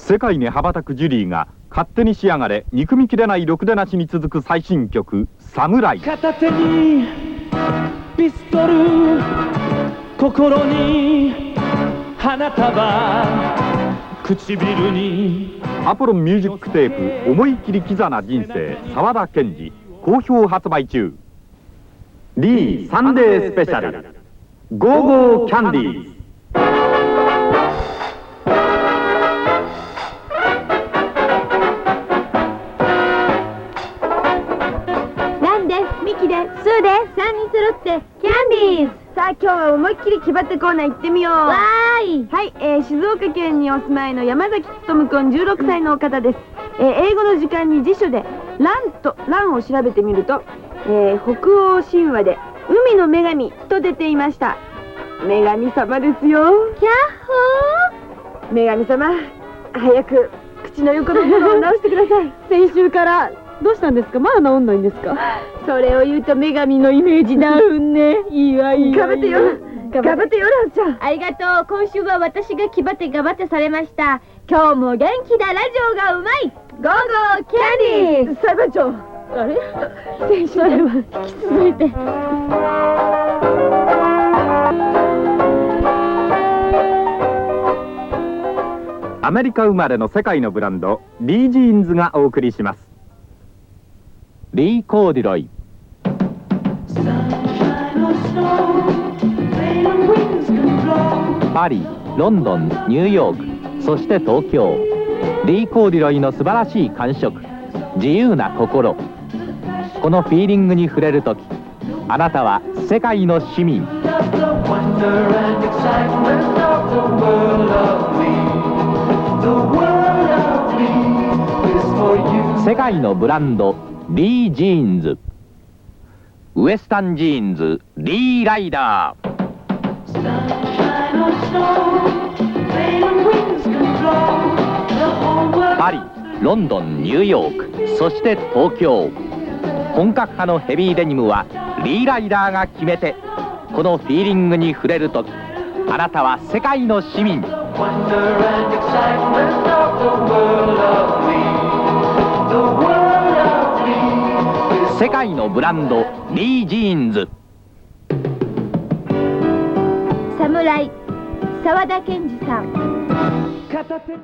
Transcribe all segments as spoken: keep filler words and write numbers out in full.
世界に羽ばたくジュリーが勝手に仕上がれ憎みきれないろくでなしに続く最新曲「サムライ」。 片手にピストル、心に花束、唇にアポロンミュージックテープ「思い切りキザな人生」沢田研二好評発売中。リーサンデースペシャルゴーゴーキャンディーズ。 ミキでスーでさんにん揃ってキャンディーズ。さあ今日は思いっきり気張ってコーナー行ってみよう。わーい。はい、えー、静岡県にお住まいの山崎勉くんじゅうろくさいの方です。えー、英語の時間に辞書でランとランを調べてみると、えー、北欧神話で海の女神と出ていました。女神様ですよ。キャッホー。女神様、早く口の横のものを直してください。 先週からどうしたんですか？まだ治んないんですか？ それを言うと女神のイメージダウンね。いいわいいわ。頑張ってよ。頑張ってよランちゃん。ありがとう。今週は私が気張って頑張ってされました。今日も元気だ。ラジオがうまい。ゴーゴーキャンディーズ。裁判長。あれ？先週は引き続いて。 アメリカ生まれの世界のブランドリージーンズがお送りします。リー・コーディロイ。パリ、ロンドン、ニューヨーク、そして東京。リー・コーディロイの素晴らしい感触、自由な心。このフィーリングに触れるとき、あなたは世界の市民。世界のブランドリージーンズ。ウエスタンジーンズリーライダー。パリ、ロンドン、ニューヨーク、そして東京。本格派のヘビーデニムはリーライダーが決め手。このフィーリングに触れるとき、あなたは世界の市民。世界のブランドリージーンズ。 侍沢田研二さん。 片手。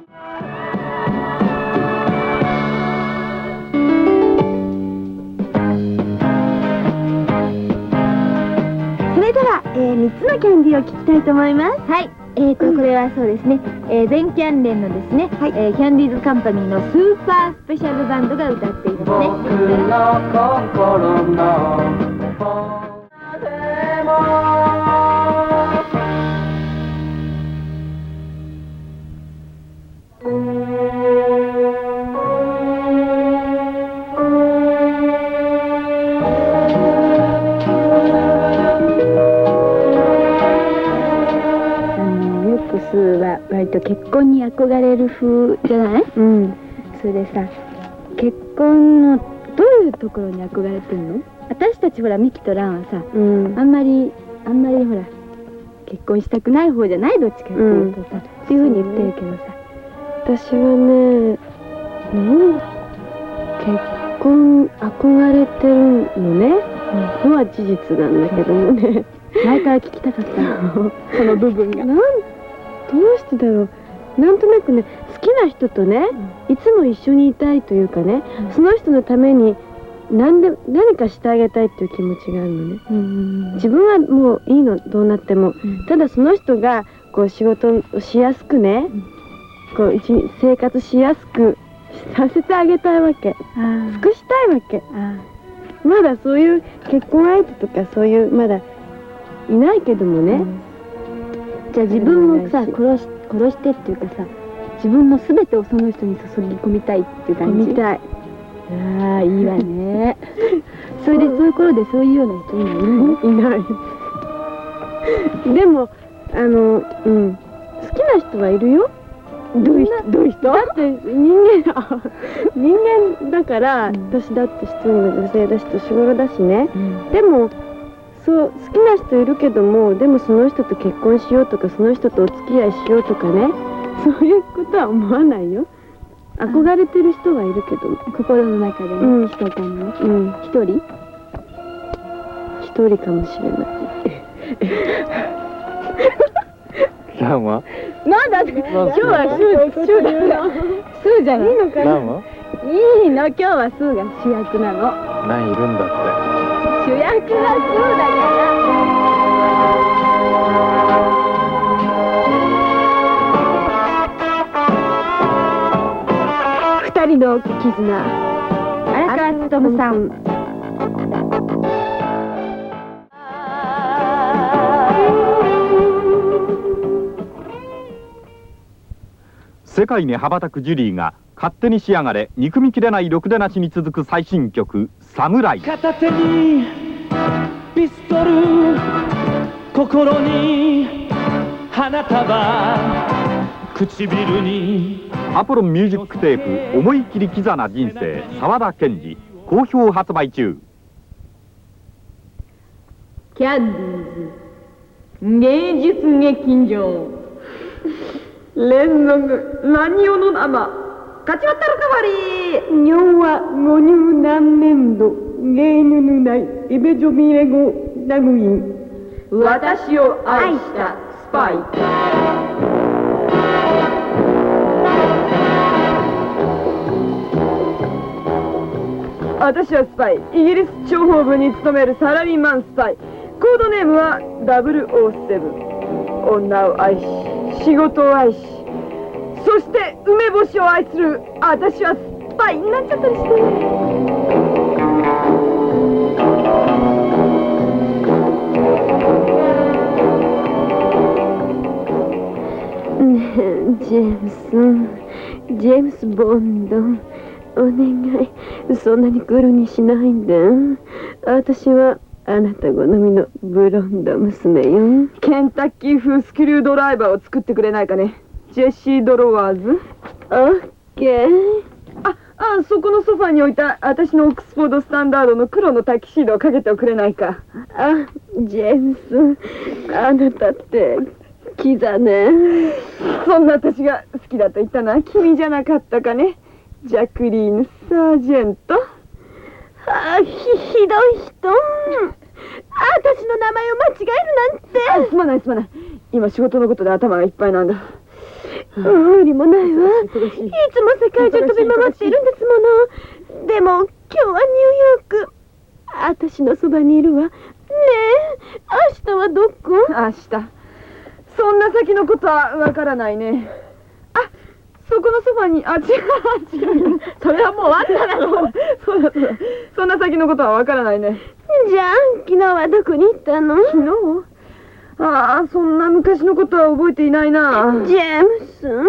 それでは、えー、みっつのキャンディーを聞きたいと思います。はい。えーと、これはそうですね、えー、全キャン連のですね、はい、えー、キャンディーズカンパニーのスーパースペシャルバンドが歌っていますね。僕の心のは割と結婚に憧れる風じゃない？うん。それでさ、結婚のどういうところに憧れてるの？私たちほらミキとランはさ、うん、あんまりあんまりほら結婚したくない方じゃない？どっちかっていうとさ、うん、っていうふうに言ってるけどさ、 私はね、うん、結婚憧れてるのね、うん、のは事実なんだけどもね、 前から聞きたかったのその部分が。 なんどうしてだろう。なんとなくね、好きな人とね、うん、いつも一緒にいたいというかね、うん、その人のために何で何かしてあげたいっていう気持ちがあるのね。うん、自分はもういいの、どうなっても、うん、ただその人がこう仕事をしやすくね、うん、こう一日生活しやすくさせてあげたいわけ。尽くしたいわけ。まだそういう結婚相手とかそういうまだいないけどもね、うん、 じゃあ自分をさ殺し殺してっていうかさ、自分の全てをその人に注ぎ込みたいっていう感じ。 込みたい。 ああ、いいわね。それでそういう頃でそういうような人今いない？ いない。でもあの、うん、好きな人はいるよ。 どういう人？どういう人？ だって人間人間だから、うん、私だって一人の女性だし年頃だしね、うん、でもそう好きな人いるけども、でもその人と結婚しようとかその人とお付き合いしようとかね、 そういうことは思わないよ。憧れてる人はいるけど、 心の中でね、 うんひそかにね。 うん、 一人一人かもしれない。 ランはなんだって今日はスースーだスーじゃないいいのかランはいいの、今日はスーが主役なの。 ランいるんだって主役はスーだから。二人の絆、荒川勉さん。 世界に羽ばたくジュリーが勝手に仕上がれ憎みきれないろくでなしに続く最新曲「サムライ」。 片手にピストル、心に花束、唇にアポロンミュージックテープ思い切りキザな人生沢田研二好評発売中。 キャンディーズ芸術劇場連続何をの生勝ち渡るかわり日本はご入何年度芸ぬぬないイベジョビレゴラグイン私を愛したスパイ。私はスパイ、イギリス諜報部に勤めるサラリーマンスパイ。コードネームはダブルオーセブン。女を愛し、仕事を愛し、そして梅干しを愛する私はスパイになっちゃったりして。 ねえジェームス、ジェームス・ボンド、お願い、そんなにクールにしないで。私はあなた好みのブロンド娘よ。 ケンタッキー風スクリュードライバーを作ってくれないかね。ジェシー・ドロワーズ。 オッケー。 あ、あ、そこのソファに置いた私のオックスフォードスタンダードの黒のタキシードをかけておくれないか。 あ、ジェームス、あなたってキザね。 そんな私が好きだと言ったのは君じゃなかったかね。ジャクリーヌ・サージェント。 あ、ひ、ひどい人。私の名前を間違えるなんて。 あ、すまないすまない。今仕事のことで頭がいっぱいなんだ。 無理もないわ。いつも世界中飛び回っているんですもの。でも今日はニューヨーク。私のそばにいるわ。ねえ、明日はどこ？ 明日。そんな先のことはわからないね。あ、そこのソファに、あ、違う違う。それはもう終わっただろう。そうだそうだ。そんな先のことはわからないね。 じゃあ昨日はどこに行ったの？ 昨日？ああ、そんな昔のことは覚えていないな。 ジェームス、うん、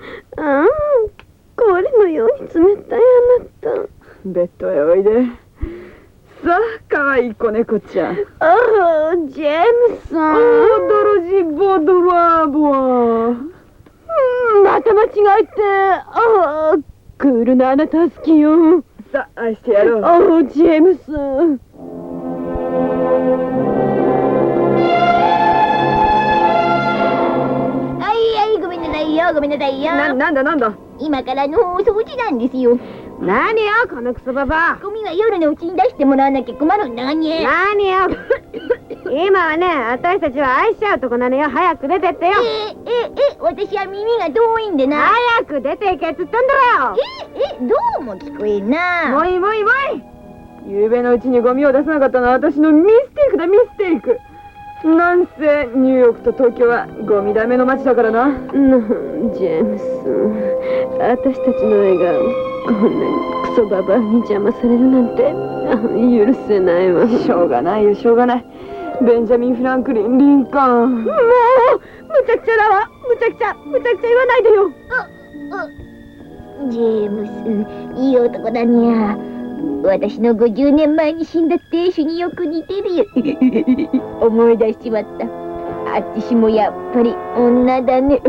氷のように冷たいあなた。 ベッドへおいで。さあ、かわいい子猫ちゃん。 おお、ジェームス。 おー、ドロジーボドラーボア。 うん、また間違えて。ああ、クールなあなたは好きよ。 さあ、愛してやろう。 おお、ジェームス。 ごめんなさいよ、ごめんなさいよ。 な、なんだなんだ。 今からのお掃除なんですよ。 何よ、このクソババア。 ゴミは夜のうちに出してもらわなきゃ困るんだに。 何よ。今はね、私たちは愛しちゃうとこなのよ。早く出てってよ。 えええ私は耳が遠いんでな。 早く出ていけっつったんだよ。 ええどうも聞こえんな。 もいもいもい。夕べのうちにゴミを出さなかったのは私のミステイクだ、ミステイク。なんせニューヨークと東京はゴミだめの街だからな。 な、ジェームス、私たちの絵がこんなにクソババアに邪魔されるなんて許せないわ。 しょうがないよ、しょうがない。ベンジャミン・フランクリン・リンカーン。もうむちゃくちゃだわ。むちゃくちゃむちゃくちゃ言わないでよ。 あ、ジェームス、いい男だにゃ。私のごじゅうねんまえに死んだ亭主によく似てるよ。思い出しちまった。あっちしもやっぱり女だね。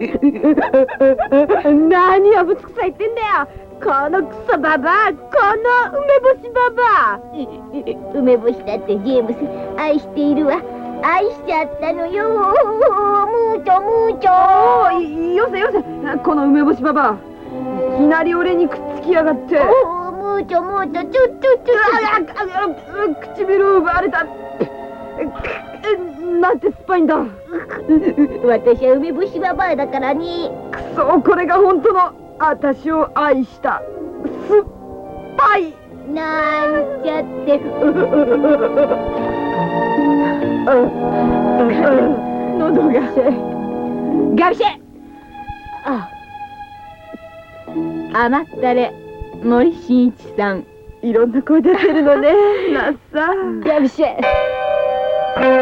何をぶつくさ言ってんだよ。このクソババア、この梅干しババア。 梅干しだってジェームス愛しているわ。愛しちゃったのよ。ムーチョムーチョ。 よよせよせ、この梅干しババア。いきなり俺にくっつきやがって。 おお、もうちょもうちょ、ちょちょちょちょ。 唇奪われた。なんて酸っぱいんだ。 私は梅干しババアだからね。 くそ、これが本当の私を愛した酸っぱい。 なんちゃって。 喉がガシェ。 あ、甘ったれ森進一さん。 いろんな声出てるのね。なっさガビシェ。 キャ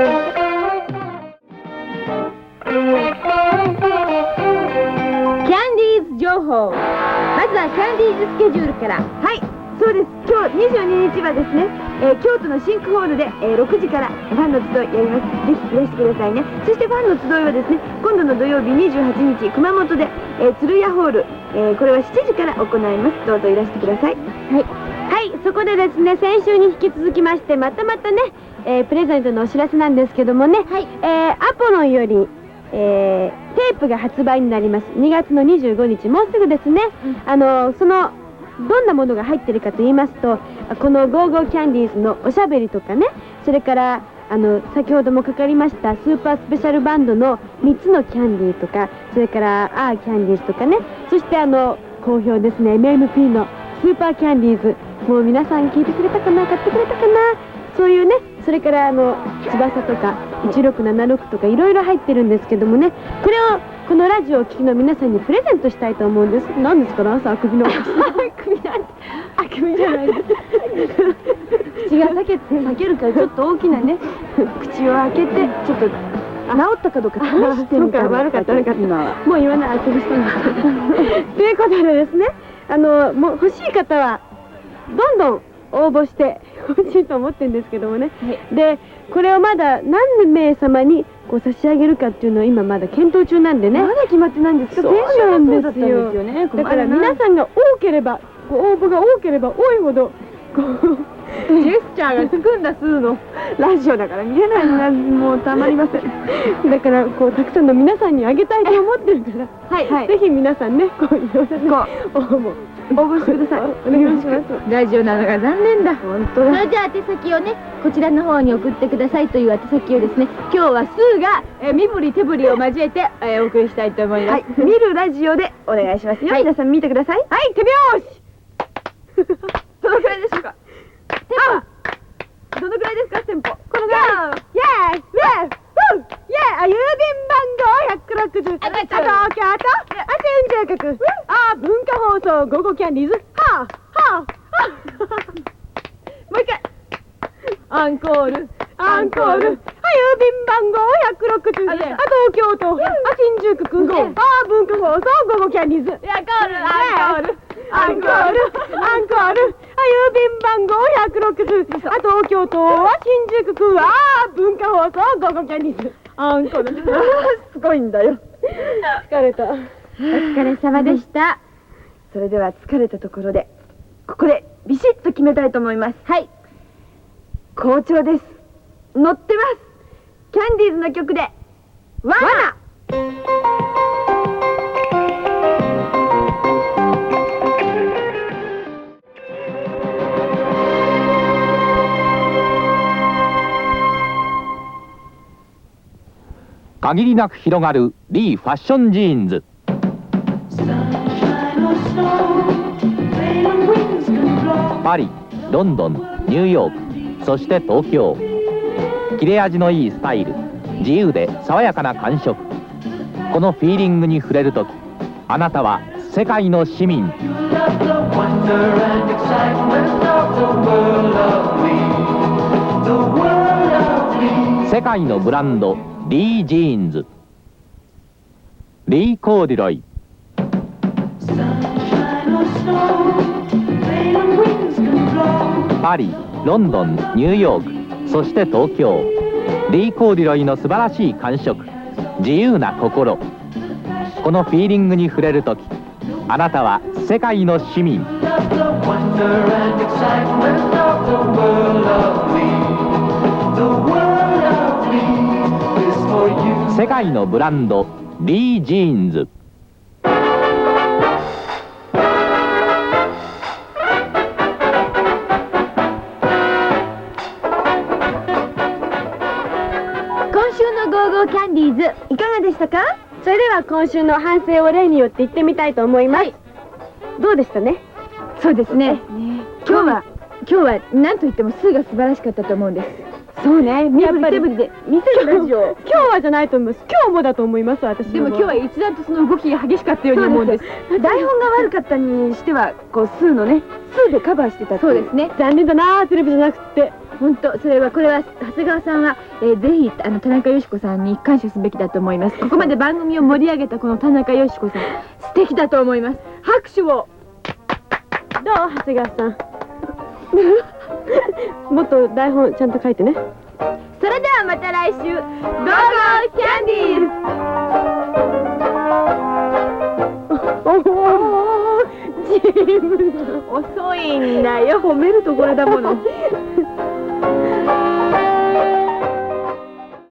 ンディーズ情報。まずはキャンディーズスケジュールから。はい、そうです。今日にじゅうににちはですね、えー、京都のシンクホールで、えー、ろくじからファンの集いやります。ぜひいらしてくださいね。そしてファンの集いはですね、今度の土曜日にじゅうはちにち熊本で、えー、鶴屋ホール、えー、これはしちじから行います。どうぞいらしてください。はいはい、そこでですね、先週に引き続きましてまたまたね、えー、プレゼントのお知らせなんですけどもね、はい、えー、アポロンより、えー、テープが発売になります。にがつのにじゅうごにち、もうすぐですね。うん、あのそのどんなものが入ってるかと言いますと、このゴーゴーキャンディーズのおしゃべりとかね、それからあの先ほどもかかりましたスーパースペシャルバンドのみっつのキャンディーとか、それからアーキャンディーズとかね、そしてあの好評ですね エムエムピー のスーパーキャンディーズ、もう皆さん聞いてくれたかな、買ってくれたかな、そういうね、それからあの翼とかいちろくななろくとかいろいろ入ってるんですけどもね、これをこのラジオを聴きの皆さんにプレゼントしたいと思うんです。何ですかな、朝あくびのあくびなんてあくびじゃないです。口が裂けて裂けるからちょっと大きなね口を開けてちょっと治ったかどうか試してみたら。悪かった悪かった。もう言わない、あくびしたんですということでですね、あのもう欲しい方はどんどん応募して欲しいと思ってるんですけどもね、はい、でこれをまだ何名様にこう差し上げるかっていうのを今まだ検討中なんでね。まだ決まってないんですか。そうなんですよ。だから皆さんが多ければ、応募が多ければ多いほどこうジェスチャーがつくんだ数のラジオだから見れないのがもうたまりません。だからこうたくさんの皆さんにあげたいと思ってるから、はい、はい、ぜひ皆さんねこういろいろね応募応募してください。お願いします。ラジオなのが残念だ。本当だ。それじゃあ宛先をねこちらの方に送ってくださいという宛先をですね、今日はスーが、えー、身振り手振りを交えて、えー、お送りしたいと思います。はい、見るラジオでお願いしますよ。はい、皆さん見てください。はい、手拍子。どのくらいでしょうか。テンポどのくらいですか、テンポ。このぐらい。イェーイイェーイイェーイ郵便番号ひゃくろくじゅう、東京都あち運住局、あ文化放送午後キャンディーズ、はあはあはあもう一回アンコールアンコール、郵便番号ひゃくろくじゅう、あ東京都あ新宿区、あ文化放送午後キャンディーズ、アンコールアンコールアンコールアンコール、郵便番号ひゃくろくじゅう、あ東京都は新宿区、あ文化放送午後キャンディーズ、アンコールすごいんだよ。疲れた。お疲れ様でした。それでは疲れたところでここでビシッと決めたいと思います。はい、好調です。乗ってます。キャンディーズの曲でワナ。 限りなく広がるリーファッションジーンズ。パリ、ロンドン、ニューヨーク、そして東京。切れ味のいいスタイル、自由で爽やかな感触、このフィーリングに触れるとき、あなたは世界の市民。世界のブランドリー・ジーンズ、リー・コーデュロイ。パリ、ロンドン、ニューヨーク、そして東京。リー・コーデュロイの素晴らしい感触、自由な心、このフィーリングに触れるとき、あなたは世界の市民。世界のブランドリー・ジーンズ。 ディーズいかがでしたか？ それでは今週の反省を例によって言ってみたいと思います。どうでしたね？ そうですね。今日は今日は何と言ってもスーが素晴らしかったと思うんです。そうね。やっぱりで見せるラジオ。 今日はじゃないと思います。今日もだと思います。私でも今日は一段とその動きが激しかったように思うんです。台本が悪かったにしてはこうスーのねスーでカバーしてた。そうですね。 残念だなテレビじゃなくて。 本当それはこれは長谷川さんは、えー、ぜひあの田中佳子さんに感謝すべきだと思います。ここまで番組を盛り上げたこの田中佳子さん素敵だと思います。拍手を。 どう長谷川さん。もっと台本ちゃんと書いてね。 それではまた来週。ゴーゴーキャンディーズ。おおジーム遅いんだよ。褒めるところだもの。